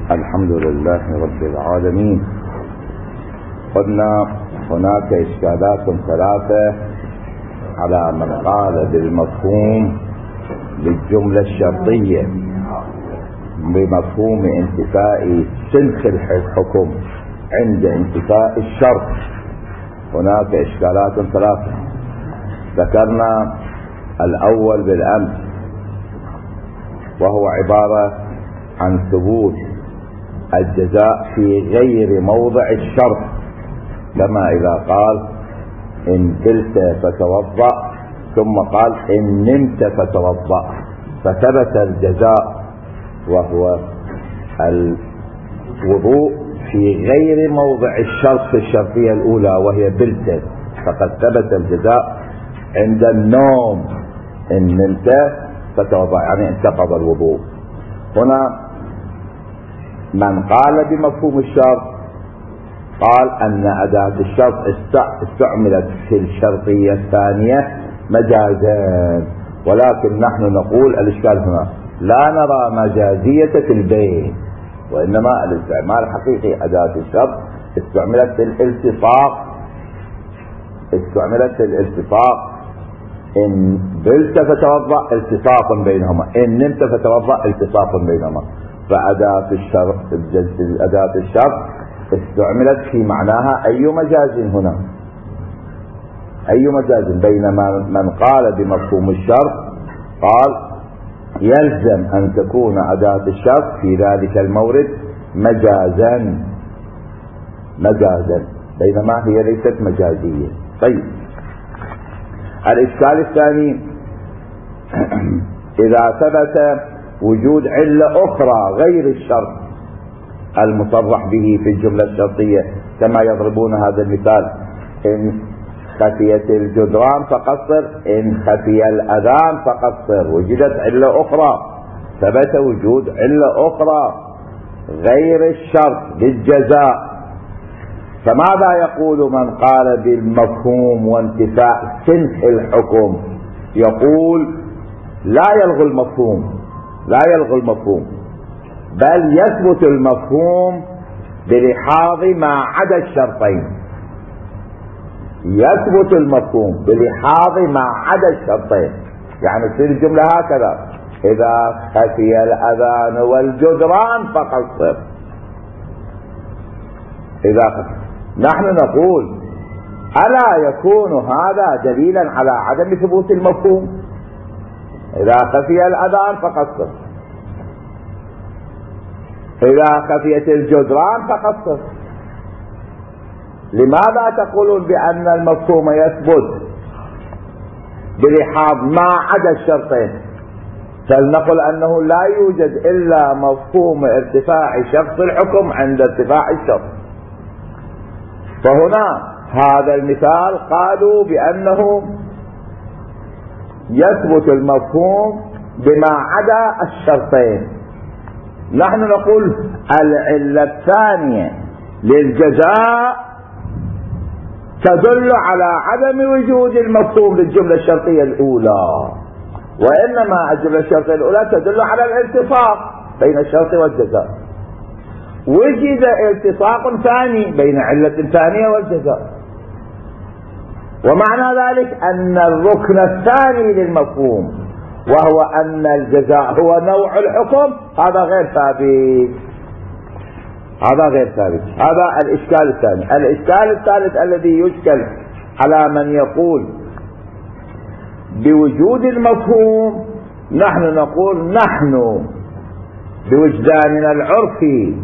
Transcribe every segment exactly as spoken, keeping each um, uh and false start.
الحمد لله رب العالمين. قلنا هناك إشكالات ثلاثة على من قال بالمفهوم للجملة الشرطية بمفهوم انتفاء سلك الحكم عند انتفاء الشرط. هناك إشكالات ثلاثة ذكرنا الأول بالأمس، وهو عبارة عن ثبوت الجزاء في غير موضع الشرط، كما إذا قال إن كلت فتوضأ ثم قال إن نمت فتوضأ، فثبت الجزاء وهو الوضوء في غير موضع الشرط في الشرطية الأولى وهي بلت، فقد ثبت الجزاء عند النوم إن نمت فتوضأ، يعني انتقض الوضوء. هنا من قال بمفهوم الشرط قال أن أداة الشرط استعملت في الشرطية الثانية مجازا، ولكن نحن نقول الإشكال هنا لا نرى مجازية في البيت، وإنما الاستعمال الحقيقي أداة الشرط استعملت في الالتصاق، استعملت في الالتصاق. إن بلت فتوضأ التصاق بينهما، إن نمت فتوضأ التصاق بينهما. فأداة الشرط أداة الشرط استعملت في معناها أي مجاز هنا، أي مجاز، بينما من قال بمفهوم الشرط قال يلزم أن تكون أداة الشرط في ذلك المورد مجازا مجازا بينما هي ليست مجازية. طيب، الإشكال الثاني إذا ثبت وجود علة أخرى غير الشرط المصرح به في الجملة الشرطية، كما يضربون هذا المثال: إن خفيت الجدران فقصر، إن خفي الأذان فقصر. وجدت علة أخرى، ثبت وجود علة أخرى غير الشرط للجزاء، فماذا يقول من قال بالمفهوم وانتفاء سنح الحكم؟ يقول لا يلغي المفهوم، لا يلغي المفهوم، بل يثبت المفهوم بلحاظ ما عدا الشرطين. يثبت المفهوم بلحاظ ما عدا الشرطين، يعني تصير الجملة هكذا: إذا خفي الأذان والجدران فقصر. إذا خفي، نحن نقول ألا يكون هذا دليلا على عدم ثبوت المفهوم؟ إذا خفي الأذان فقصر، إذا خفيت الجدران فقصر. لماذا تقولون بأن المفهوم يثبت بلحاظ ما عدا الشرطين؟ فلنقل أنه لا يوجد إلا مفهوم ارتفاع شخص الحكم عند ارتفاع الشرط. فهنا هذا المثال قالوا بأنه يثبت المفهوم بما عدا الشرطين. نحن نقول العلة الثانية للجزاء تدل على عدم وجود المفهوم للجملة الشرطية الأولى، وإنما الجملة الشرطية الأولى تدل على الالتصاق بين الشرط والجزاء. وجد التصاق ثاني بين علة ثانية والجزاء، ومعنى ذلك أن الركن الثاني للمفهوم وهو أن الجزاء هو نوع الحكم هذا غير ثابت، هذا غير ثابت. هذا الإشكال الثاني. الإشكال الثالث الذي يشكل على من يقول بوجود المفهوم، نحن نقول نحن بوجداننا العرفي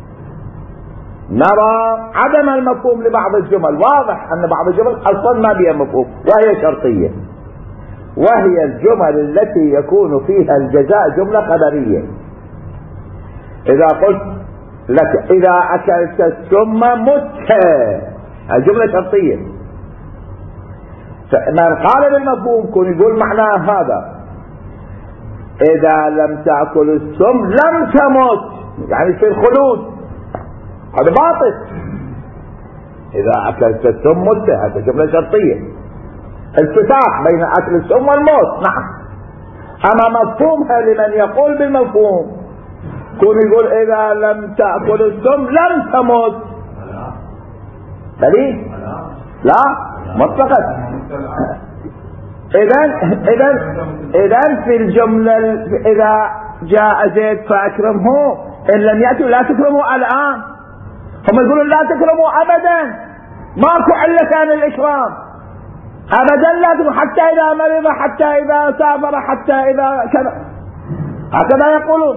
نرى عدم المفهوم لبعض الجمل. واضح أن بعض الجمل أصلا ما بها مفهوم وهي شرطية، وهي الجمل التي يكون فيها الجزاء جملة قدرية. إذا قلت لك إذا أكلت السم مت، الجملة شرطية. فمن قال بالمفهوم كن يقول معناه هذا: إذا لم تأكل السم لم تمت، يعني في الخلود. هذا باطل. إذا أكلت السم مت، هذا جملة شرطية، التفاق بين أكل السم والموت. نعم. أما مفهومها لمن يقول بالمفهوم كون يقول إذا لم تأكل السم لم تموت. دليل؟ لا مطلقا. إذن إذن إذن في الجملة إذا جاء زيد فأكرمه، إن لم يأتوا لا تكرموا الآن. هم يقولون لا تكرموا أبدا، ماكو علة كان الإكرام أبدا، لا تكرموا حتى إذا مرض، حتى إذا سافر، حتى إذا كذا، هكذا يقولون.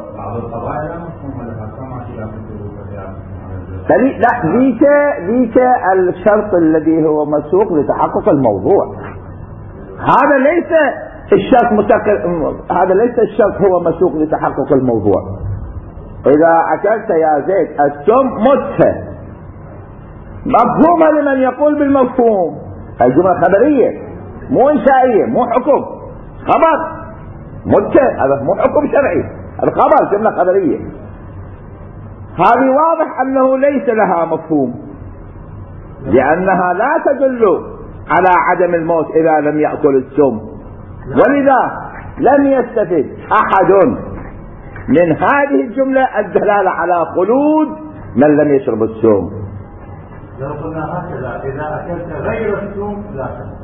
لا ذيك ذيك الشرط الذي هو مسوق لتحقق الموضوع، هذا ليس الشرط متقل، هذا ليس الشرط هو مسوق لتحقق الموضوع. إذا أكلت يا زيد السم مت، مفهومة لمن يقول بالمفهوم. الجملة خبرية مو إنشائية، مو حكم، خبر مت، هذا مو حكم شرعي، هذا خبر، جملة خبرية. هذه واضح أنه ليس لها مفهوم، لأنها لا تدل على عدم الموت إذا لم يأكل السم، ولذا لم يستفد أحد من هذه الجملة الدلالة على خلود من لم يشرب السم. لو قلنا هكذا إذا أكلت غير السم لا تموت،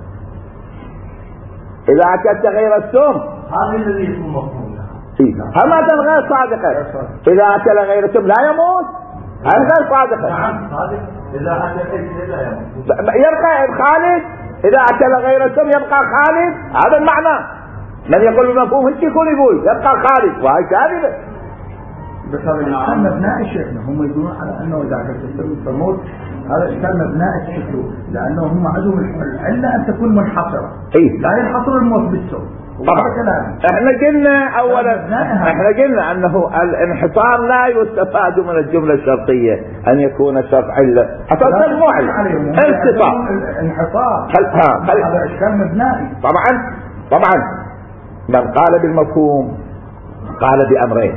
إذا أكلت غير السم هذا الذي يكون مفهوم لها. هذا غير صادقة. إذا أكل غير السم لا يموت، هذا غير صادقة. نعم صادق. إذا أكل لا يموت يبقى خالد، إذا أكل غير السم يبقى خالد، هذا المعنى. من يقول بالمفهوم هيك يكون يقول يبقى خالد، وهي كاذبة. بس هذا الإشكال مبناء شيخنا، هم يقولون على أنه إذا أكلت السم تموت، هذا إشكال مبناء الشكل، لأنه هم عندهم العلة أن تكون منحصرة، إيه؟ لا ينحصر الموت بالسم. طبعا احنا قلنا اولا، احنا قلنا انه الانحصار لا يستفاد من الجملة الشرطية ان يكون شرط علة، اساسا مو علة، انحصار. انحصار هذا هذا اشكال مبنائي. طبعا طبعا من قال بالمفهوم قال بامرين،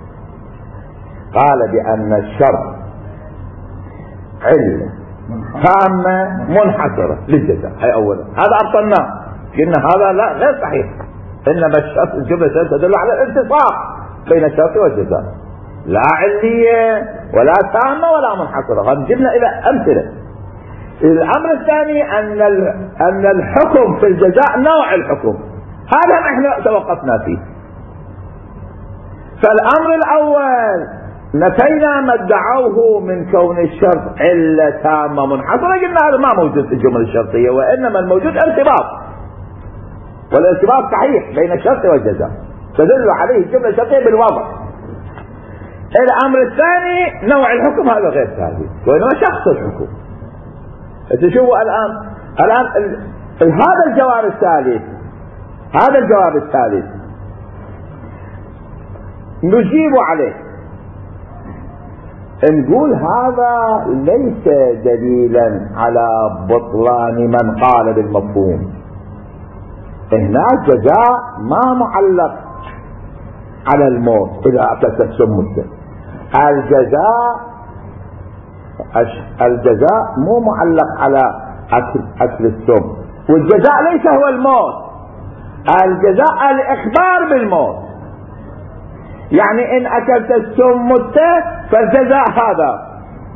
قال بان الشرط علة تامة منحصرة للجزاء، هي اولا، هذا ابطلناه، قلنا هذا لا غير صحيح، انما الشرط الجملة تدل على الانتصاف بين الشرط والجزاء، لا علية ولا تامة ولا منحصرة. هذه جبنا الى امثلة. الامر الثاني ان ان الحكم في الجزاء نوع الحكم، هذا احنا توقفنا فيه. فالامر الاول نفينا ما ادعوه من كون الشرط علة تامة منحصرة، قلنا هذا ما موجود في الجمل الشرطية، وانما الموجود ارتباط، والارتباط صحيح بين الشرط والجزاء، تدل عليه الجملة الشرطية بالوضع. الامر الثاني نوع الحكم، هذا غير ثابت، وانما شخص الحكم. تشوفوا الان الان ال... ال... هذا الجواب الثالث، هذا الجواب الثالث نجيب عليه، نقول هذا ليس دليلا على بطلان من قال بالمفهوم. هناك جزاء ما معلق على الموت إذا أكلت السم مت، الجزاء الجزاء مو معلق على أكل, أكل السم، والجزاء ليس هو الموت، الجزاء الإخبار بالموت. يعني إن أكلت السم مت فالجزاء هذا،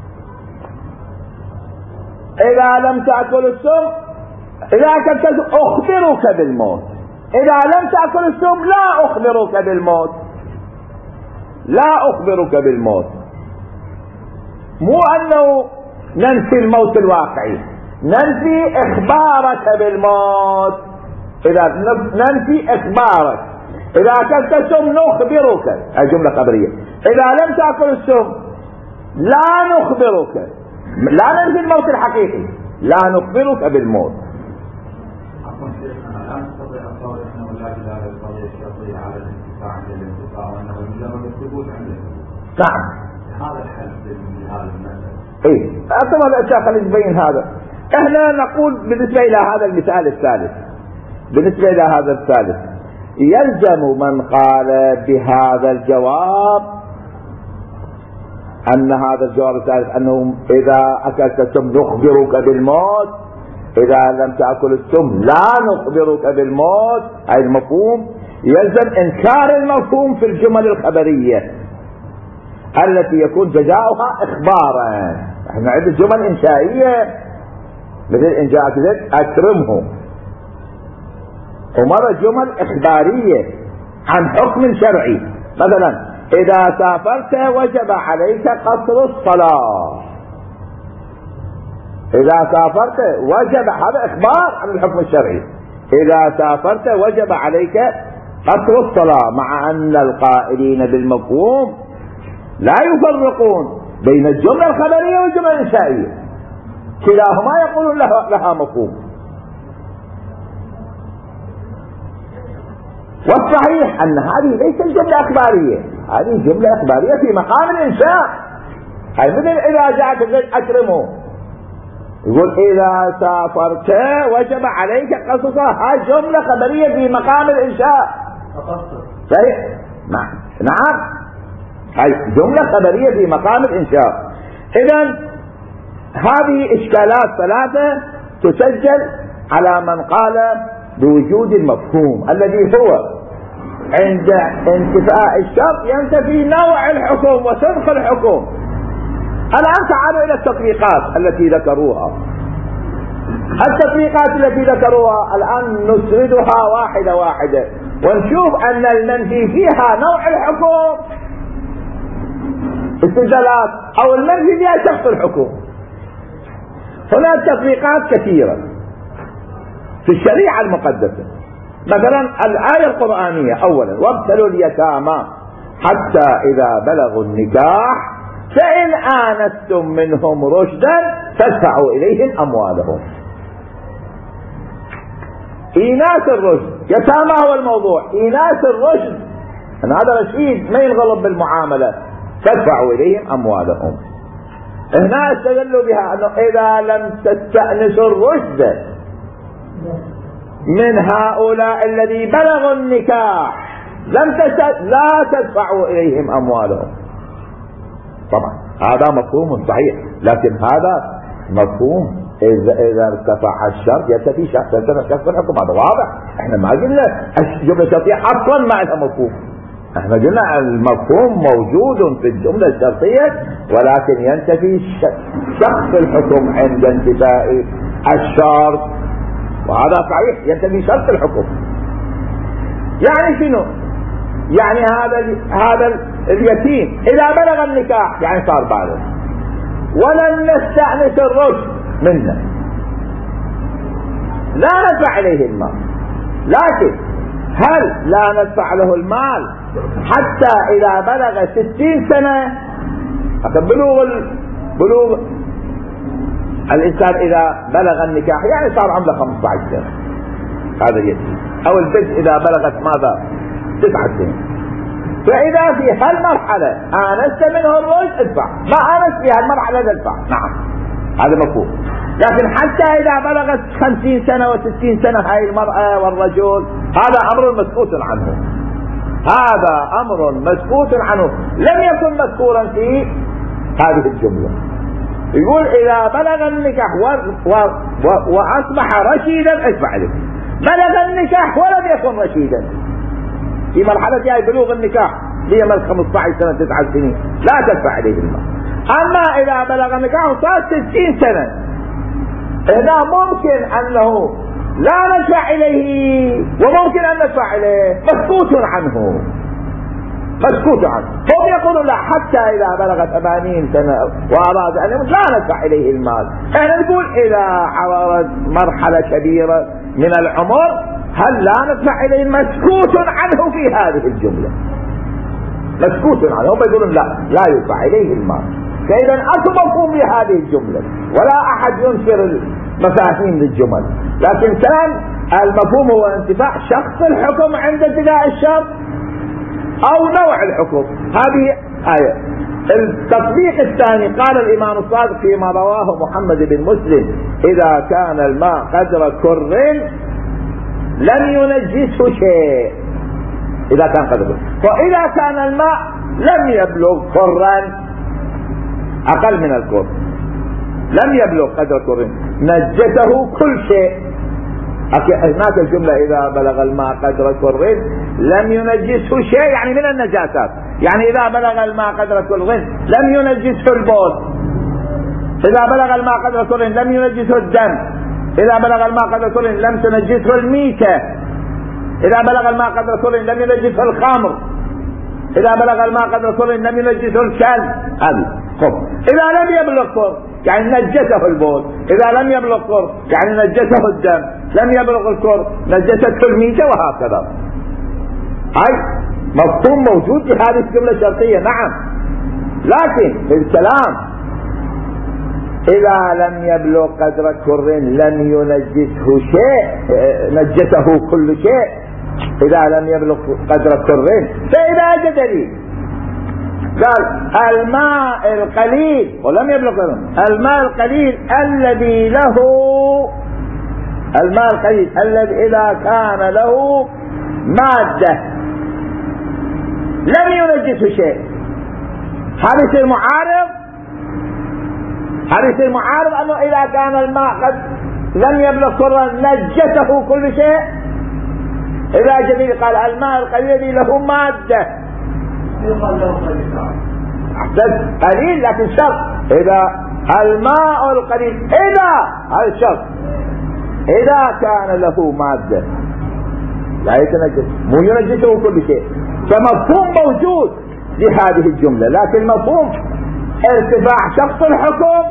إذا لم تأكل السم، إذا أكلت السم أخبرك بالموت، إذا لم تأكل السم لا أخبرك بالموت، لا أخبرك بالموت. مو أنه ننفي الموت الواقعي، ننفي إخبارك بالموت. إذا ننفي إخبارك، إذا أكلت السم نخبرك، الجملة خبرية. إذا لم تأكل السم لا نخبرك، لا ننفي الموت الحقيقي، لا نخبرك بالموت. نعم هذا الحل في هذا المثل. ايه طبعا الاشياء خلينا نبين هذا. احنا نقول بالنسبه الى هذا المثال الثالث، بالنسبه الى هذا الثالث يلزم من قال بهذا الجواب ان هذا الجواب الثالث انه اذا اكلت السم نخبرك بالموت، اذا لم تاكل السم لا نخبرك بالموت، اي المفهوم يلزم انكار المفهوم في الجمل الخبريه. التي يكون جزاؤها إخبارا. احنا عندنا جمل إنشائية مثل إن جاءك زيد أكرمه، ومرة جمل إخبارية عن حكم شرعي، مثلا إذا سافرت وجب عليك قصر الصلاة. إذا سافرت وجب، هذا إخبار عن الحكم الشرعي، إذا سافرت وجب عليك قصر الصلاة، مع أن القائلين بالمفهوم لا يفرقون بين الجملة الخبرية والجملة الإنشائية، كلاهما يقولون لها, لها مفهوم. والصحيح أن هذه ليست جملة إخبارية، هذه جملة إخبارية في مقام الإنشاء. أي مثل إذا جاءك زيد أكرمه، يقول إذا سافرت وجب عليك قصر الصلاة، هذه جملة خبرية في مقام الإنشاء. صحيح، نعم نعم، هذه جملة خبرية في مقام الإنشاء. إذن هذه إشكالات ثلاثة تسجل على من قال بوجود المفهوم الذي هو عند انتفاء الشرط ينتفي نوع الحكم وسبق الحكم. الآن تعالوا إلى التطبيقات التي ذكروها. التطبيقات التي ذكروها الآن نسردها واحدة واحدة ونشوف أن المنفي فيها نوع الحكم استدلالات، أو المنفي فيها شخص الحكم. هناك تطبيقات كثيرة في الشريعة المقدسة. مثلا الآية القرآنية أولا: وابتلوا اليتامى حتى إذا بلغوا النكاح فإن آنستم منهم رشدا فادفعوا إليهم أموالهم. إيناس الرشد، يتامى هو الموضوع، إيناس الرشد أن هذا رشيد ما ينغلب بالمعاملة، فادفعوا إليهم أموالهم. هنا استدلوا بها أنه إذا لم تستأنسوا الرشد من هؤلاء الذي بلغوا النكاح لم تست... لا تدفعوا إليهم أموالهم. طبعا هذا مفهوم صحيح، لكن هذا مفهوم إذا, إذا ارتفع الشرط ينتفي شخص شخص الحكم. هذا واضح، احنا ما قلنا الجملة الشرطية أصلا ما لها مفهوم، احنا قلنا المفهوم موجود في الجملة الشرطية ولكن ينتفي شخص الحكم عند انتفاء الشرط، وهذا صحيح ينتفي شرط الحكم. يعني شنو؟ يعني هذا هذا اليتيم إذا بلغ النكاح يعني صار بالغ ولم نستأنس الرشد منه لا ندفع إليه المال، لكن هل لا ندفع له المال حتى إذا بلغ ستين سنة؟ بلوغ بلوغ الإنسان إذا بلغ النكاح يعني صار عمره خمسة عشر سنة هذا اليتيم، أو البنت إذا بلغت ماذا؟ تسعة سنين. فإذا في هالمرحلة آنست منه الرشد ادفع، ما آنست في هالمرحلة ادفع. نعم هذا مفهوم. لكن حتى إذا بلغت خمسين سنة وستين سنة هاي المرأة والرجل هذا أمر مسكوت عنه، هذا أمر مسكوت عنه لم يكن مذكورا في هذه الجملة. يقول إذا بلغ النكاح و... و... و... وأصبح رشيدا ادفع له. بلغ النكاح ولم يكن رشيدا في مرحلة جاي بلوغ النكاح ليمل خمسة عشر سنة تسعة سنين لا تدفع إليه المال. أما إذا بلغ النكاح وصار ستين سنة هنا ممكن أنه لا ندفع إليه وممكن أن ندفع إليه، مسكوت عنه مسكوت عنه. هم يقولون لا، حتى إذا بلغ ثمانين سنة وأراد أن يموت لا ندفع إليه المال. احنا نقول إذا عبرت مرحلة كبيرة من العمر هل لا ندفع إليه؟ مسكوت عنه في هذه الجملة، مسكوت عنه. هم يقولون لا لا يدفع إليه المال. فإذا أصل مفهوم لهذه الجملة ولا أحد ينكر المفاهيم للجمل، لكن كان المفهوم هو انتفاع شخص الحكم عند انتفاء الشرط أو نوع الحكم. هذه آية. التطبيق الثاني قال الإمام الصادق فيما رواه محمد بن مسلم: إذا كان الماء قدر كر لم ينجسه شيء. إذا كان قدر، فإذا كان الماء لم يبلغ كرا أقل من الكر، لم يبلغ قدر كر نجسه كل شيء. هناك الجملة إذا بلغ الماء قدر كر لم ينجسه شيء، يعني من النجاسات، يعني إذا بلغ الماء قدر كر لم ينجسه البول، إذا بلغ الماء قدر كر لم ينجسه الدم، إذا بلغ الماء قدر كر لم تنجسه الميتة، إذا بلغ الماء قدر كر لم ينجسه الخمر، إذا بلغ الماء قدر كر لم ينجسه الكلب. هذه خب. إذا لم يبلغ كر يعني نجسه البول، إذا لم يبلغ كر يعني نجسه الدم، لم يبلغ الكر نجسته الميتة، وهكذا. هاي مفهوم موجود في هذه الجملة الشرطية، نعم. لكن الكلام إذا لم يبلغ قدر كر لم ينجسه شيء، نجسه كل شيء. إذا لم يبلغ قدر كر فإذا جدلي قال الماء القليل ولم يبلغ الماء القليل الذي له الماء القليل الذي إذا كان له مادة لم ينجسه شيء، هذا يصير معارض، هذا يصير معارض أنه إذا كان الماء قد لم يبلغ كرا نجسه كل شيء. إذا جديد قال الماء القليل الذي له مادة قليل، لكن شرط إذا الماء القليل إذا هذا الشرط إذا كان له مادة لا يتنجس، مو ينجسه كل شيء. فمفهوم موجود لهذه الجملة، لكن مفهوم ارتفاع شخص الحكم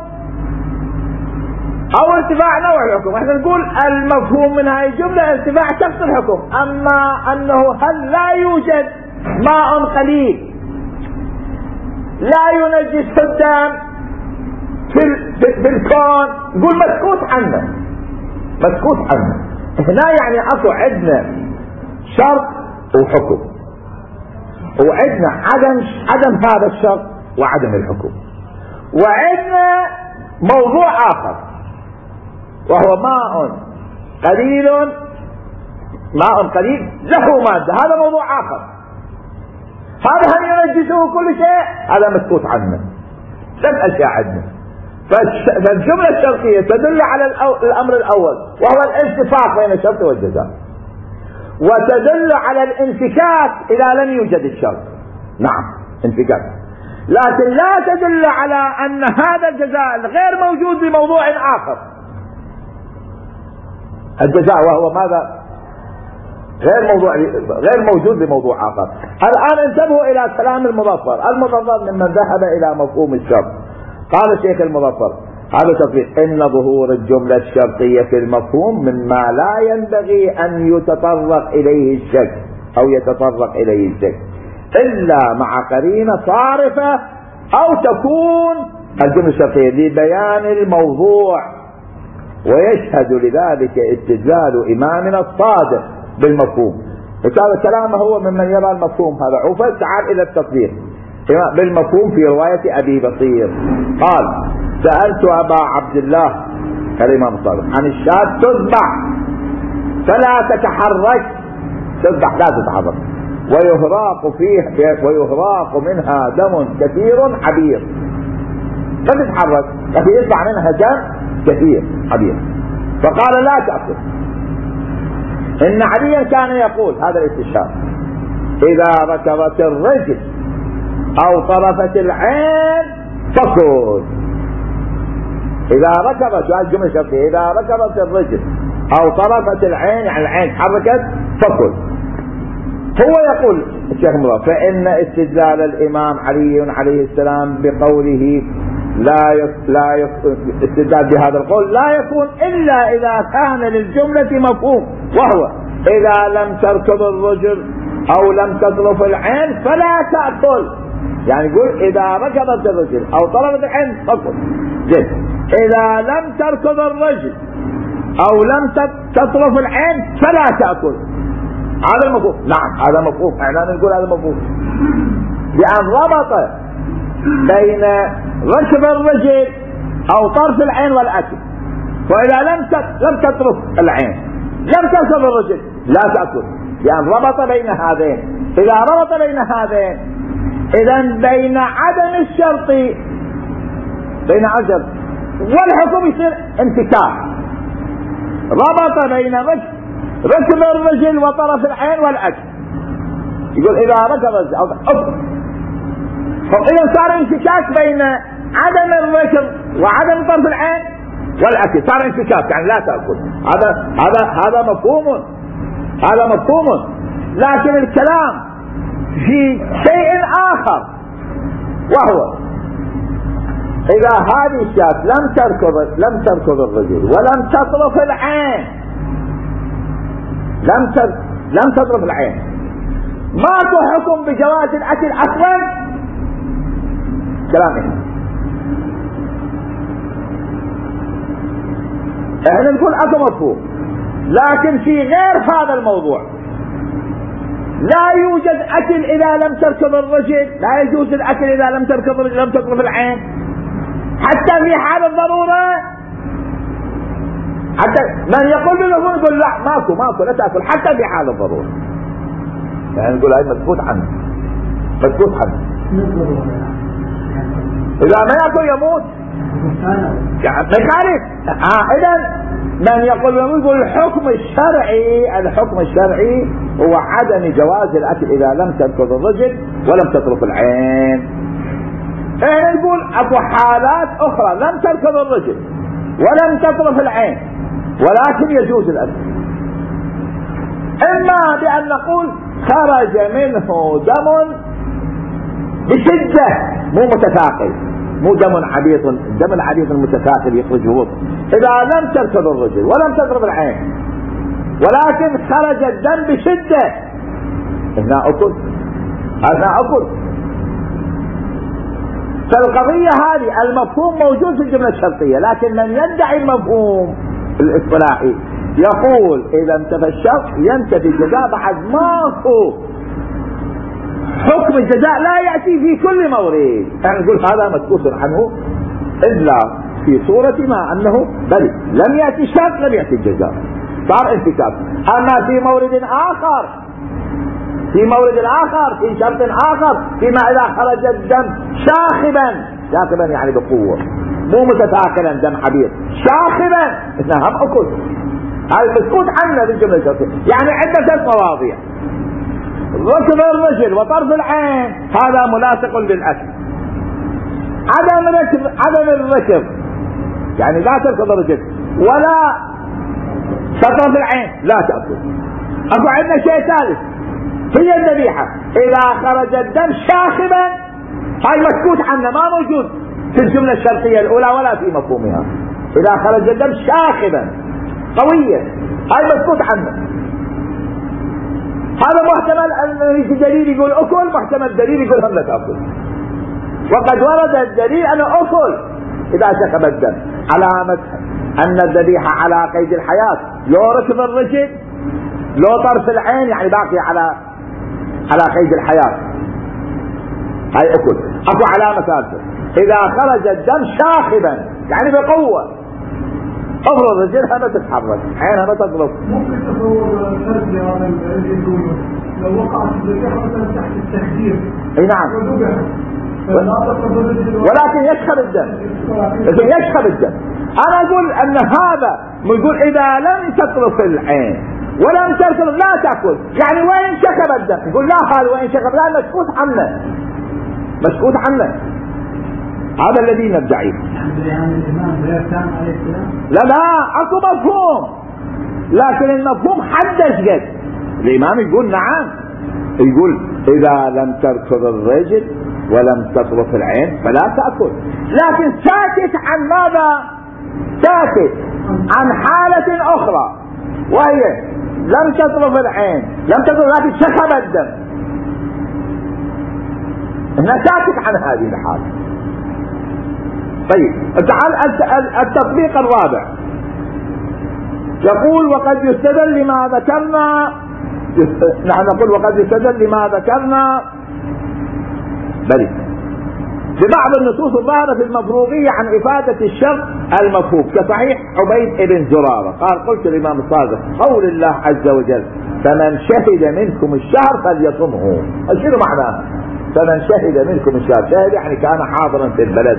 أو ارتفاع نوع الحكم. احنا نقول المفهوم من هذه الجملة ارتفاع شخص الحكم، أما أنه هل لا يوجد ماء قليل لا ينجس الدم في, في, في الكون، نقول مسكوت عنه، مسكوت عنه. هنا يعني اكو عندنا شرط وحكم، وعندنا عدم عدم هذا الشرط وعدم الحكم، وعندنا موضوع اخر وهو ماء قليل، ماء قليل له مادة، هذا موضوع اخر. هذا هل ينجسه كل شيء؟ هذا مسكوت عنه، ثلاث اشياء عندنا. فالجملة الشرطية تدل على الامر الاول وهو الانتفاق بين الشرط والجزاء، وتدل على الانفكاك اذا لم يوجد الشرط، نعم انفكاك، لكن لا تدل على ان هذا الجزاء غير موجود بموضوع اخر. الجزاء وهو ماذا؟ غير موضوع، غير موجود بموضوع اخر. الان انتبهوا الى كلام المظفر، المظفر ممن ذهب الى مفهوم الشرط. قال الشيخ المظفر هذا تطبيق ان ظهور الجملة الشرطية في المفهوم مما لا ينبغي ان يتطرق اليه الشك او يتطرق اليه الشك الا مع قرينة صارفة او تكون الجملة الشرطية لبيان الموضوع، ويشهد لذلك استدلال امامنا الصادق بالمفهوم. فكان كلامه هو ممن يرى المفهوم هذا عوفا. تعال الى التطبيق بالمفهوم في رواية ابي بصير قال سألت ابا عبد الله الامام الصادق عن الشاة تذبح فلا تتحرك، تذبح لا تتحرك، ويهراق فيه ويهراق منها دم كثير عبير، لا تتحرك لكن يطلع منها دم كثير عبير. فقال لا تأكل. إن عليا كان يقول هذا الاستشهاد إذا ركبت الرجل أو طرفت العين فكل. إذا ركبت، هذه الجملة الشرطية، إذا ركبت الرجل أو طرفت العين يعني العين حركت فكل. هو يقول الشيخ مراد فإن استدلال الإمام علي عليه السلام بقوله لا يك... لا يك... استدلال بهذا القول لا يكون إلا إذا كان للجملة مفهوم، وهو إذا لم تركب الرجل أو لم تطرف العين فلا تأكل. يعني يقول إذا ركبت الرجل أو طرفت العين فكل. زين، إذا لم تركب الرجل أو لم تطرف العين فلا تأكل. هذا المفهوم، نعم هذا مفهوم، احنا نقول هذا مفهوم، لأن ربط بين ركب الرجل أو طرف العين والأكل. وإذا لم لم تطرف العين لم تركب الرجل لا تأكل، لأن ربط بين هذين. إذا ربط بين هذين إذا بين عدم الشرط بين عدم والحكم يصير انتكاك. ربط بين ركب ركب الرجل وطرف العين والأكل. يقول إذا ركب الرجل إذا صار انفكاك بين عدم الركب وعدم طرف العين والأكل، صار انفكاك يعني لا تأكل. هذا هذا هذا مفهوم، هذا مفهوم. لكن الكلام في شيء آخر، وهو إذا هذه الشاة لم تركض لم تركض الرجل ولم تطرف العين، لم لم تطرف العين، ماكو حكم بجواز الأكل أصلا. كلام إيه؟ احنا نقول اكو مفهوم، لكن في غير هذا الموضوع لا يوجد اكل اذا لم تركض الرجل، لا يجوز الاكل اذا لم تركض الرجل لم تطرف العين، حتى في حال الضرورة. حتى من يقول بالمفهوم يقول لا ماكو ماكو لا تاكل حتى في حال الضرورة. يعني نقول هاي مسكوت عنه، مسكوت عنه. اذا ما ياكل يموت يعني مخالف. اه اذا من يقول يقول الحكم الشرعي، الحكم الشرعي هو عدم جواز الاكل اذا لم تركض الرجل ولم تطرف العين. احنا نقول اكو حالات اخرى لم تركض الرجل ولم تطرف العين ولكن يجوز الاكل. اما بان نقول خرج منه دم بشدة مو متثاقل، مو دم عبيط، الدم العبيط المتثاقل يخرج هبوط. اذا لم تركض الرجل ولم تضرب العين ولكن خرج الدم بشدة، هنا اكل، هنا اكل. فالقضية هذه المفهوم موجود في الجملة الشرطية، لكن من يدعي المفهوم الاصطلاحي يقول اذا انتفى الشرط ينتفي الجزاء بعد ماكو حكم الجزاء لا يأتي في كل مورد. يعني نقول هذا مسكوت عنه إلا في صورة ما أنه بل لم يأتي الشرط لم يأتي الجزاء، صار انفكاك. أما في مورد آخر، في مورد آخر في شرط آخر، فيما إذا خرج الدم شاخبا، شاخبا يعني بقوة مو متثاقلا دم عبيط، شاخبا إحنا هم أكل. هذا مسكوت عنه بالجملة الشرطية. يعني عدة مواضيع، ركب الرجل وطرف العين هذا ملاصق للأكل. عدم الركب، عدم الركب يعني لا تركض الرجل ولا تطرف العين لا تأكل. أكو عندنا شيء ثالث هي الذبيحة، إذا خرج الدم شاخبا هاي مسكوت عنه، ما موجود في الجملة الشرطية الأولى ولا في مفهومها. إذا خرج الدم شاخبا قويا هاي مسكوت عنه. هذا محتمل أن يجي دليل يقول أكل، محتمل دليل يقول هم لا تأكل. وقد ورد الدليل أنا أكل إذا شخب الدم، علامة أن الذبيحة على قيد الحياة، لو ركب الرجل لو طرف العين يعني باقي على على قيد الحياة، هاي أكل. أكو علامة ثالثة إذا خرج الدم شاخبا يعني بقوة، افرض رجلها ما تتحرك، عينها ما تضرب. ممكن تصور خرج هذا الرجل لو وقعت الذبيحة مثلا تحت التخدير. اي نعم. ولكن يشخب الدم، لكن يشخب الدم. انا اقول ان هذا نقول اذا لم تطرف العين ولم تركض لا تأكل، يعني وين شخب الدم؟ يقول لا هذا وين شخب لا مسكوت عنه، مسكوت عنه. هذا الذي ندعيه. لا لا اكو مفهوم، لكن المفهوم حدش قد. الامام يقول نعم، يقول اذا لم تركض الرجل ولم تطرف العين فلا تأكل، لكن ساكت عن ماذا؟ ساكت عن حالة اخرى وهي لم تطرف العين، لم تطرف لكن شخب الدم، هنا ساكت عن هذه الحالة. طيب تعال التطبيق الرابع، يقول وقد يستدل لما ذكرنا، نحن نقول وقد يستدل لما ذكرنا بل ببعض النصوص الظاهرة في المفروضية عن إفادة الشرط المفهوم، كصحيح عبيد بن زرارة قال قلت الإمام الصادق قول الله عز وجل فمن شهد منكم الشهر فليصمه. شنو معناه فمن شهد منكم الشهر؟ شهد يعني كان حاضرا في البلد.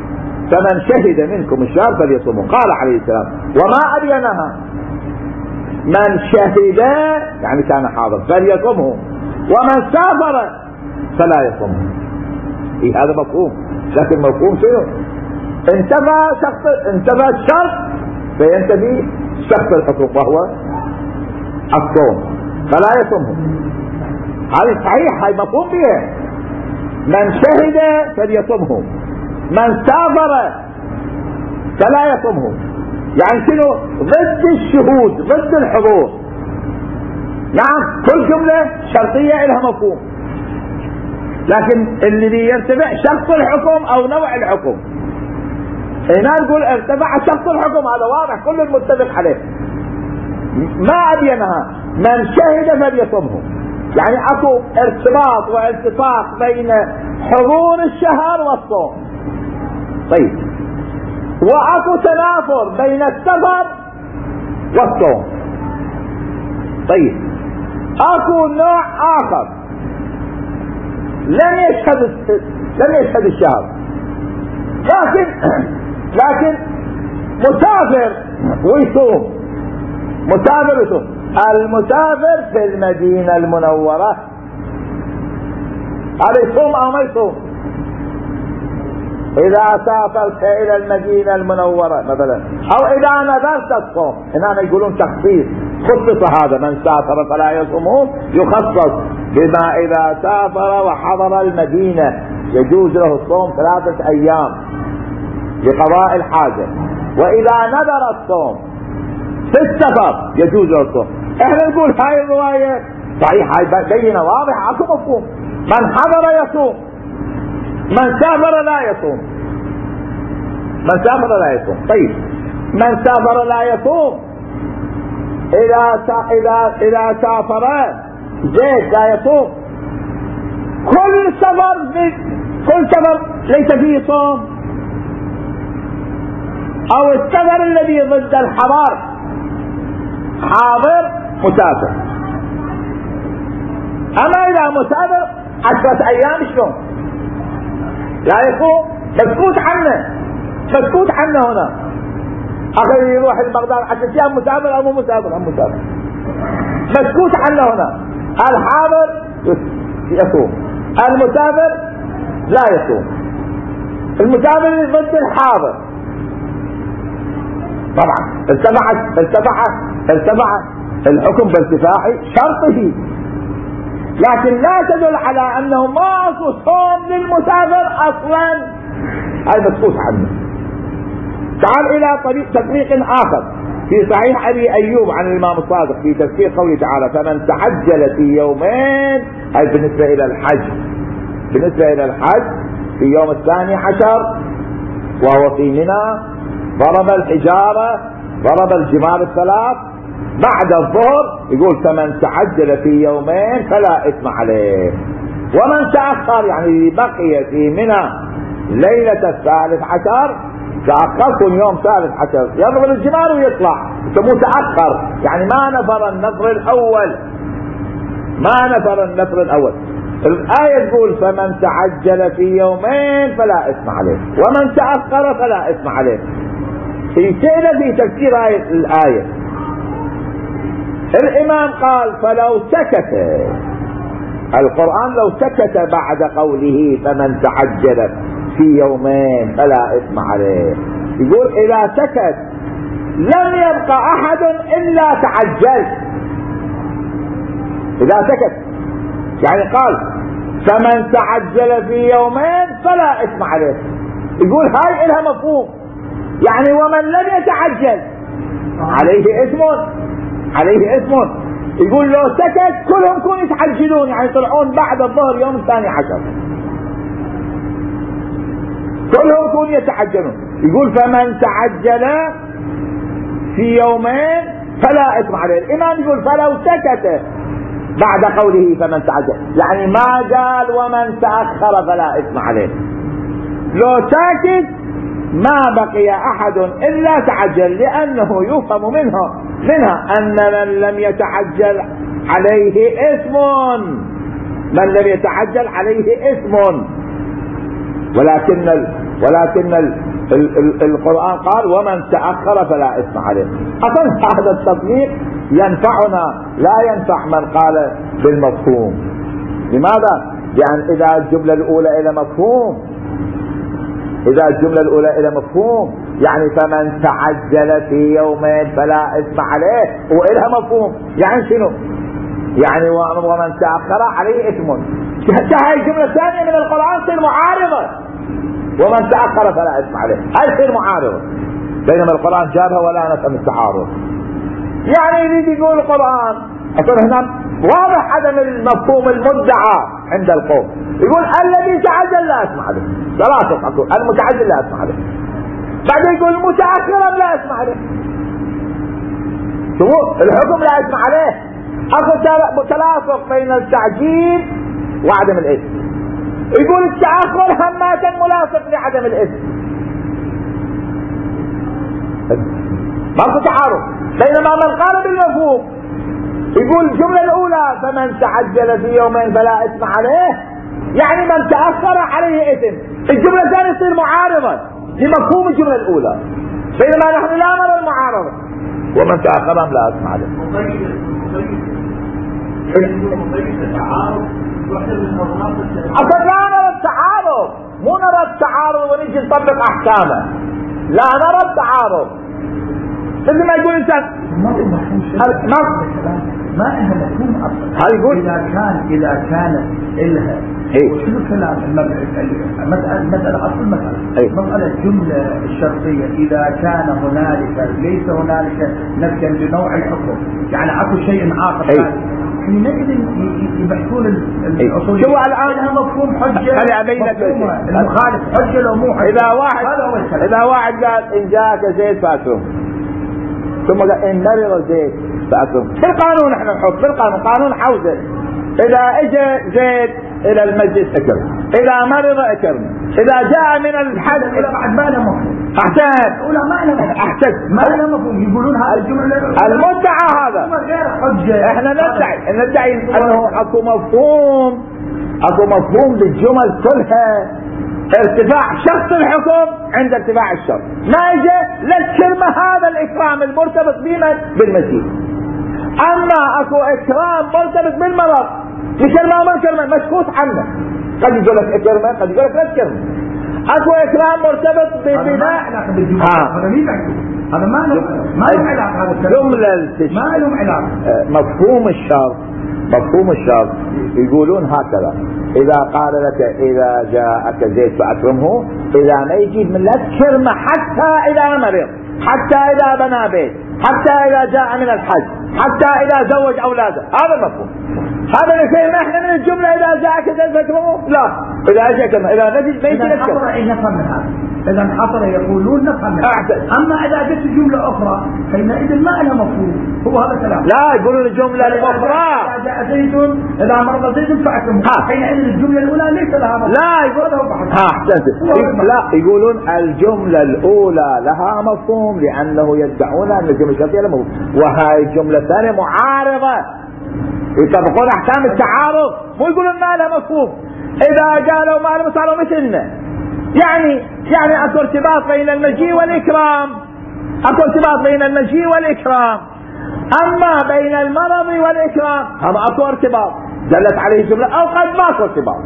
فمن شهد منكم الشهر فليصمه. قال عليه السلام وما أبينها من شهد يعني كان حاضر فليصمه، ومن سافر فلا يصمه. إيه هذا مفهوم، لكن مفهوم شنو؟ انتفى شخص، انتفى الشرط فينتفي شخص الحكم وهو الصوم فلا يصمه. هذه صحيح، هاي مفهوم بها. من شهد فليصمه، من سافر فلا يصمه. يعني شنو؟ ضد الشهود، ضد الحضور. نعم كل جملة شرطية لها مفهوم، لكن اللي يرتفع شخص الحكم او نوع الحكم. هنا نقول ارتفع شخص الحكم، هذا واضح كل المتفق عليه، ما أبينها. من شهد فليصمه، يعني اكو ارتباط والتصاق بين حضور الشهر والصوم. طيب، واكو تنافر بين السفر والصوم. طيب، اكو نوع اخر لم يشهد لم يشهد الشهر، لكن لكن مسافر ويصوم، مسافر ويصوم. المسافر في المدينة المنورة هذا يصوم او ما يصوم؟ اذا سافرت الى المدينة المنورة مثلا، او اذا نذرت الصوم، هنا يقولون تخصيص، خصص هذا من سافر فلا يصومون، يخصص بما اذا سافر وحضر المدينة يجوز له الصوم ثلاثة ايام لقضاء الحاجة، واذا نذر الصوم في السفر يجوز له الصوم. احنا نقول هاي الرواية صحيح، هاي بينة واضحة، اكو مفهوم. من حضر يصوم، من سافر لا يصوم، من سافر لا يصوم. طيب، من سافر لا يصوم، اذا اذا اذا سافر زيد لا يصوم. كل سفر كل سفر ليس فيه صوم، او السفر الذي ضد الحضار حاضر مسافر. اما اذا مسافر عشرة ايام شلون لا يصوم؟ مسكوت عنه، مسكوت عنه هنا. اخي يروح البغداد عشرة ايام مسافر او مو مسافر؟ هم مسافر، مسكوت عنه هنا. الحاضر يصوم، المسافر لا يصوم. المسافر ضد الحاضر طبعا ارتفع ارتفع ارتفع الحكم بارتفاع شرطه، لكن لا تدل على انه ما اكو صوم للمسافر اصلا، هذا مسكوت عنه. تعال الى طريق تطبيق اخر في صحيح ابي ايوب عن الامام الصادق في تفسير قوله تعالى: فمن تعجل في يومين، اي بالنسبه الى الحج، بالنسبه الى الحج في يوم الثاني عشر وهو في منى، ضرب الحجاره، ضرب الجمار الثلاث بعد الظهر، يقول: فمن تعجل في يومين فلا اثم عليه. ومن تاخر يعني بقي في منى ليله الثالث عشر، تاخركم يوم ثالث عشر، يضرب الجمار ويطلع، يسموه تاخر، يعني ما نفر النفر الاول، ما نفر النفر الاول. الآية تقول: فمن تعجل في يومين فلا إثم عليه، ومن تأخر فلا إثم عليه. يسأل في تفسير آية الآية، الإمام قال: فلو سكت القرآن، لو سكت بعد قوله فمن تعجل في يومين فلا إثم عليه، يقول إذا سكت لم يبقى أحد إلا تعجل. إذا سكت يعني قال فمن تعجل في يومين فلا إثم عليه، يقول هاي إلها مفهوم، يعني ومن لم يتعجل عليه إثم، عليه إثم. يقول لو سكت كلهم يكونوا يتعجلون، يعني يطلعون بعد الظهر يوم الثاني عشر، كلهم يكونوا يتعجلون. يقول فمن تعجل في يومين فلا إثم عليه. الإمام يقول فلو سكت بعد قوله فمن تعجل، يعني ما قال ومن تأخر فلا إثم عليه. لو ساكت ما بقي أحد إلا تعجل، لأنه يفهم منها منها أن من لم يتعجل عليه إثم، من لم يتعجل عليه إثم، ولكن ولكن ال ال ال القرآن قال ومن تأخر فلا إثم عليه. أصلا هذا التطبيق ينفعنا لا ينفع من قال بالمفهوم. لماذا؟ يعني إذا الجملة الأولى إلى مفهوم إذا الجملة الأولى إلى مفهوم يعني فمن تعجل في يومين فلا إثم عليه وإلها مفهوم. يعني شنو؟ يعني ومن تأخر عليه إثم. هاي الجملة الثانية من القرآن تصير معارضة. ومن تأخر فلا إثم عليه هاي تصير معارضة، بينما القرآن جابها ولا نفهم التعارض. يعني يريد يقول القرآن أصلا هنا واضح عدم المفهوم المدعى عند القوم. يقول الذي تعجل لا إثم عليه، ثلاثة أقول المتعجل لا إثم عليه، بعدين يقول متأخرا لا إثم عليه. شوفوا الحكم لا إثم عليه. أكو تلافق بين التعجيل وعدم الإثم. يقول التأخر هماتا ملاصق لعدم الإثم. ماكو تعارض. بينما من قال بالمفهوم يقول الجملة الأولى فمن تعجل في يومين فلا إثم عليه يعني من تأخر عليه إثم. الجملة الثانية تصير معارضة لمفهوم الجملة الأولى، بينما نحن لا نرى المعارضة. ومن تأخر لا إثم عليه. أصلا لا نرى التعارض، مو نرى التعارض ونجي نطبق أحكامه، لا نرى التعارض. مثل ما يقول إنسان ما ما ما إلها مفهوم أصلا. يقول إذا كان إذا كانت إلها وشنو كلام مسألة مسألة أصل مسألة مسألة الجملة الشرطية إذا كان هنالك ليس هنالك نفيا لنوع الحكم، يعني أكو شيء آخر حينئذ يبحثون الأصول. شو الآن إنها مفهوم حجة المخالف حجة لو مو حجة. إذا واحد إذا واحد قال إن جاءك زيد فأكرم، ثم قال إن مرض زيد فأكرم، في القانون احنا نحط في القانون قانون حوزة. إذا اجى زيد إلى المسجد أكرم، إذا مرض أكرم، إذا جاء من الحج إلى بعد ما له مفهوم. أحسن ولا ما له مفهوم. أحسن ما له مفهوم. يقولون هذا الجملة المدعى هذا غير حجة. احنا ندعي ندعي أنه أكو مفهوم أكو مفهوم للجمل كلها. ارتفاع شخص الحكم عند ارتفاع الشرط. ما يجي للكلمة هذا الإكرام المرتبط بمن بالمسيح. أما أكو إكرام مرتبط بالمرض بكلمة وما كلمة مشكوك عنه، قد يقول لك إكرمة قد يقول لك لا كلمة. أكو إكرام مرتبط ببناء هذا مين هذا ما له ما له علاقة. هذا جملة ما له علاقة. مفهوم الشرط مفهوم الشرط يقولون هكذا. إذا قال لك إذا جاءك زيد فأكرمه، إذا ما يجيب من لا كلمة حتى إذا مرض، حتى إذا بنى بيت، حتى إذا جاء من الحج، حتى إذا زوج أولاده. هذا المفهوم. هذا اللي احنا من الجملة إذا جاءك زيد فأكرمه لا، إذا أجى كلمة إذا نجد بيت نفهم من هذا. إذا حصل يقولون نفهم من هذا. أما إذا جت جملة أخرى حينئذ ما لها مفهوم. هو هذا الكلام. لا يقولون الجملة الأخرى إذا جاء زيد إذا مرض زيد فأكرمه، حينئذ الجملة الأولى ليس لها مفهوم. لا يقول ها لا يقولون الجملة الأولى لها مفهوم لأنه يدعون أن الجملة الشرطية لها مفهوم، وهاي الجملة الثانية معارضة يطبقون أحكام التعارض. مو يقولون ما لها مفهوم. إذا قالوا ما لها صاروا مثلنا. يعني يعني أكو ارتباط بين المجيء والإكرام، أكو ارتباط بين المجيء والإكرام. أما بين المرض والإكرام هذا أكو ارتباط دلت عليه الجملة، أو قد ما أكو ارتباط.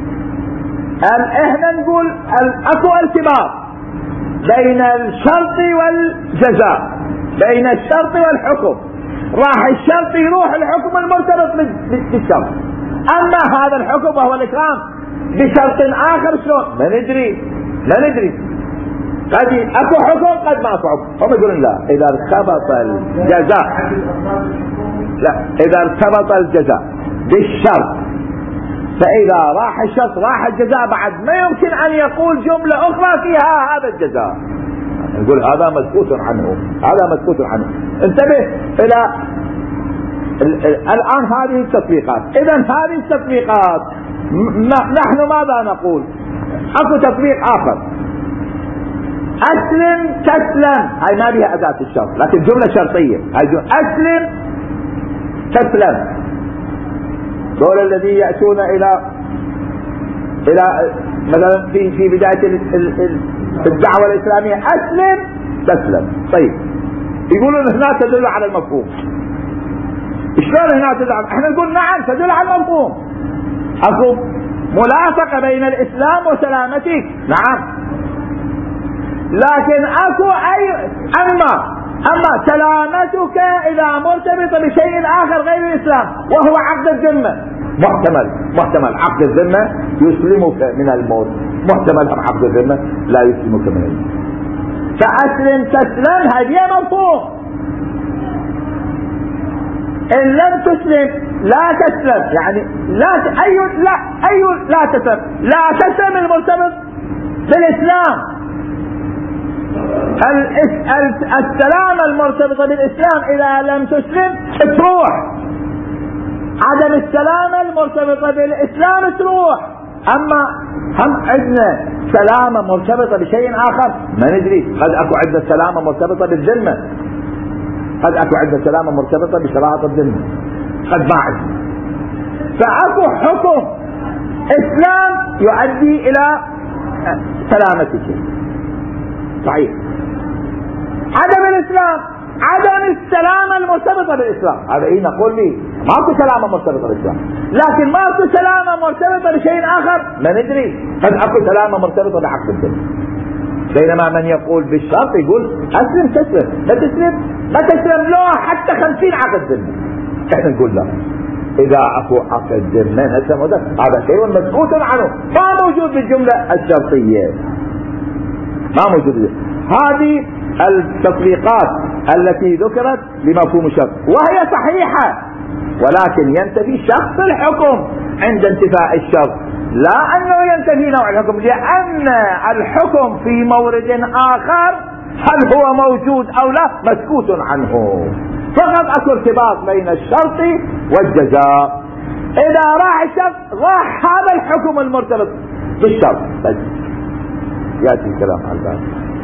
احنا نقول أكو ارتباط بين الشرط والجزاء، بين الشرط والحكم. راح الشرط يروح الحكم المرتبط بالشرط. أما هذا الحكم وهو الإكرام بشرط آخر شلون ما ندري ما ندري قد أكو حكم قد ما أكو حكم. هم يقولون لا، إذا ارتبط الجزاء لا إذا ارتبط الجزاء بالشرط فإذا راح الشرط راح الجزاء، بعد ما يمكن أن يقول جملة أخرى فيها هذا الجزاء. نقول هذا مسكوت عنه، هذا مسكوت عنه. انتبه إلى الآن هذه التطبيقات. إذا هذه التطبيقات نحن ماذا نقول؟ أكو تطبيق آخر، أسلم تسلم. هاي ما بها أداة الشرط لكن جملة شرطية. هاي جملة أسلم تسلم. دول الذي يأتون إلى إلى مثلا في في بداية الدعوة الإسلامية أسلم تسلم. طيب يقولون هنا تدل على المفهوم. شلون هنا تدل على؟ احنا نقول نعم تدل على المفهوم. اكو ملاصقة بين الإسلام وسلامتك، نعم، لكن اكو اي اما اما سلامتك اذا مرتبطة بشيء اخر غير الإسلام وهو عقد الذمة، محتمل محتمل عقد الذمة يسلمك من الموت، محتمل عقد الذمة لا يسلمك من الموت. فأسلم تسلم هذه مفهوم. إن لم تسلم لا تسلم، يعني لا ت... أي لا أي لا تسلم لا تسلم المرتبط بالإسلام. السلام المرتبطة بالإسلام إذا لم تسلم تروح، عدم السلامة المرتبطة بالإسلام تروح. أما هم عندنا سلامة مرتبطة بشيء آخر ما ندري، قد أكو عندنا سلامة مرتبطة بالذمة، قد أكو عندنا سلامة مرتبطة بشرائط الذمة، قد ما عندنا. فأكو حكم إسلام يؤدي إلى سلامتك، صحيح. عدم الإسلام عدم السلامة المرتبطة بالإسلام، هذا إيه نقول لي ماكو سلامة مرتبطة بالإسلام، لكن ماكو سلامة مرتبطة بشيء آخر ما ندري، قد أكو سلامة مرتبطة بعقد الذمة. بينما من يقول بالشرط يقول أسلم تسلم، لا تسلم لا تسلم لا حتى خمسين عقد ذمة. احنا نقول لا، إذا أكو عقد ذمة نسلم، هذا شيء مسكوت عنه، ما موجود بالجملة الشرطية، ما موجود. هذه التطبيقات التي ذكرت لمفهوم الشرط وهي صحيحة، ولكن ينتفي شخص الحكم عند انتفاء الشرط، لا أنه ينتفي نوع الحكم، لأن الحكم في مورد آخر هل هو موجود أو لا مسكوت عنه، فقط أكو ارتباط بين الشرط والجزاء. إذا راح الشرط راح هذا الحكم المرتبط بالشرط. بس يأتي الكلام على ذلك.